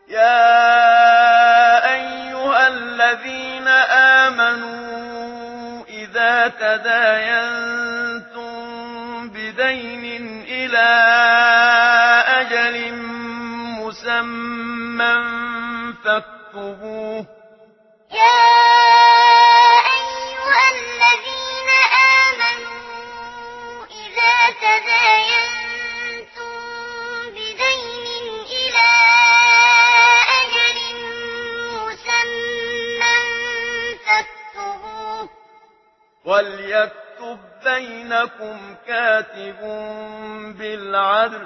يا أيها الذين آمنوا إذا تداينتم بدين إلى أجل مسمى فاكتبوه. يا أيها الذين آمنوا إذا تداينتم بدين إلى أجل مسمى فاكتبوه. وليكتب بينكم كاتب بالعدل.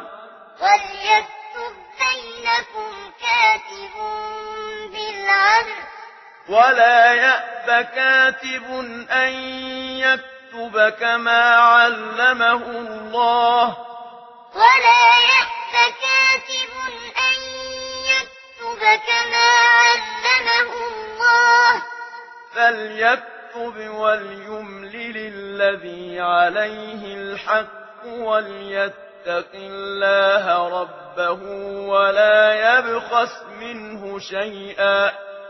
وليكتب بينكم كاتب بالعدل. ولا يأب كاتب أن يكتب كما علمه الله. ولا يأب كاتب أن يكتب كما علمه الله. فليكتب وليملل الذي عليه الحق وليتق الله ربه ولا يبخس منه شيئا.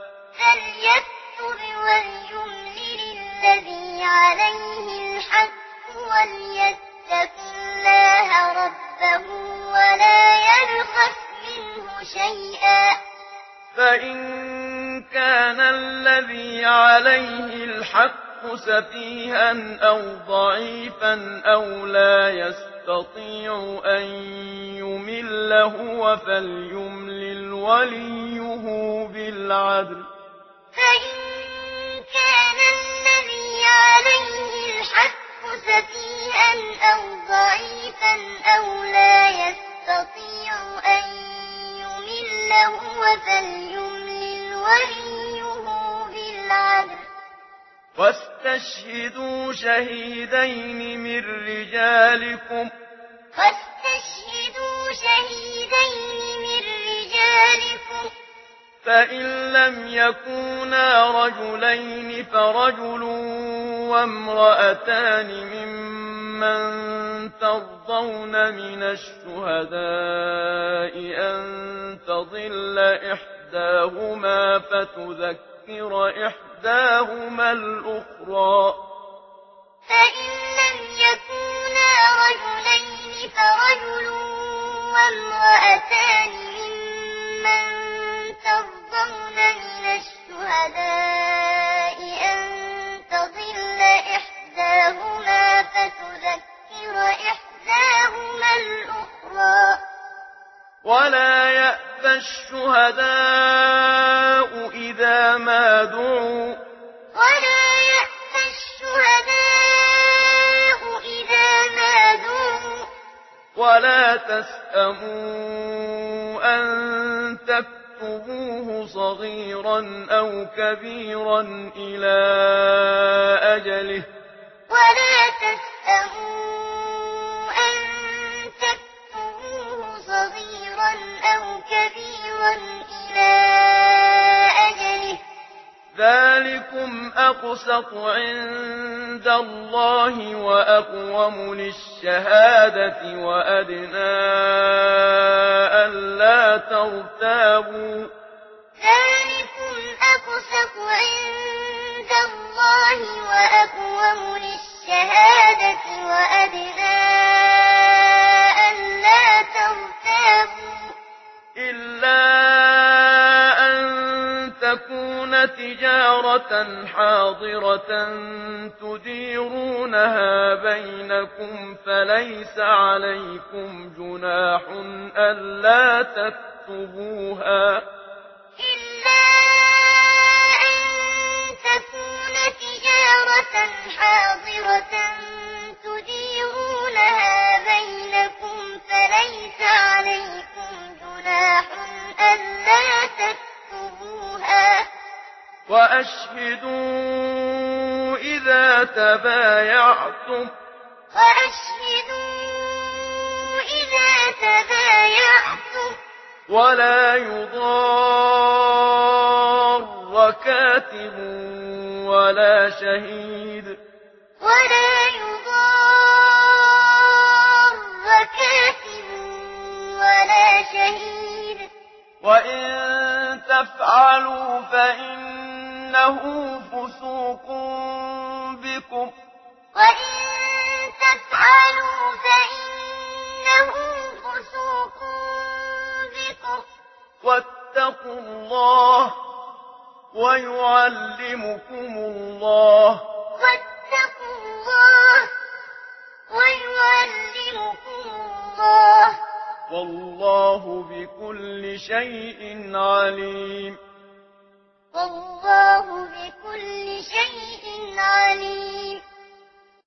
فليكتب وليملل الذي عليه الحق وليتق الله ربه ولا يبخس منه شيئا. فإن كان الذي عليه الحق سفيها أو ضعيفا أو لا يستطيع أن يمل هو فليملل وليه بالعدل. فإن كان الذي عليه الحق سفيها أو ضعيفا أو لا يستطيع أن يمل هو فليملل وليه بالعدل. واستشهدوا شهيدين من رجالكم. واستشهدوا شهيدين من رجالكم. فإن لم يكونا رجلين فرجل وامرأتان ممن ترضون من الشهداء أن تضل إحداهما فتذكر إحداهما الأخرى. فإن لم يكونا رجلين فرجل وامرأتان ممن ترضون من الشهداء أن تضل إحداهما فتذكر إحداهما الأخرى. ولا يأبى الشهداء إذا ما دعوا. ولا يأبى الشهداء إذا ما دعوا. ولا تسأموا أن تكتبوه صغيرا أو كبيرا إلى أجله. ولا تسأموا أن تكتبوه صغيرا أو كبيرا إلى أجله. ذلكم أقسط عند الله وأقوم للشهادة وأدنى ألا ترتابوا. ذلكم أقسط عند الله وأقوم للشهادة وأدنى ألا ترتابوا. إلا أن تكون تجارة حاضرة تديرونها بينكم فليس عليكم جناح ألا تكتبوها. إلا أن تكون تجارة حاضرة تديرونها بينكم فليس عليكم جناح ألا تكتبوها. وأشهدوا إذا تبايعتم. وأشهدوا إذا تبايعتم. ولا يضار كاتب ولا شهيد. ولا يضار كاتب ولا شهيد. وإن تفعلوا فإنه فسوق بكم وإن تفعلوا فإنه فسوق بكم واتقوا الله ويعلمكم الله واتقوا الله ويعلمكم الله والله بكل شيء عليم والله بكل شيء عليم